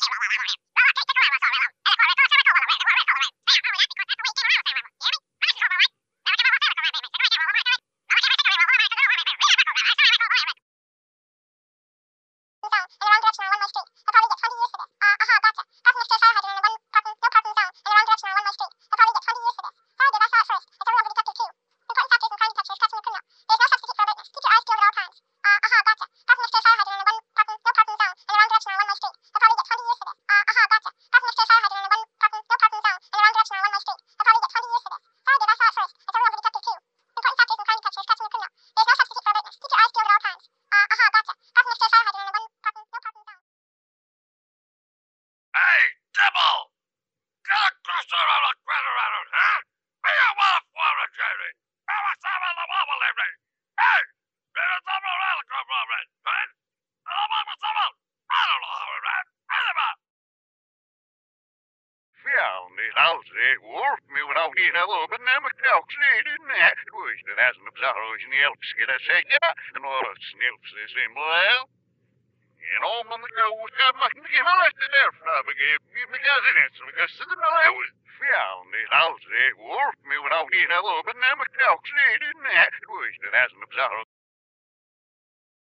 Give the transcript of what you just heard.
Hey, Dibble! Get across the road, huh? Be a wolf foraging! I was having a wobble every. Hey! There's a double helicopter from it, man! I'm on the double! I don't know how it ran! Anyway! فعلا العوزة وورثني وناوني هذا برنامج تاوكسيد الناس وش لازم بزهرو جنيل بس كده ساكنة نورة سنيل بس سين بلاو ينو من الجو كما كنتي ما تعرف لا بقى بمجازين بقصد الملاو فعلا العوزة وورثني وناوني هذا برنامج تاوكسيد الناس وش لازم بزهرو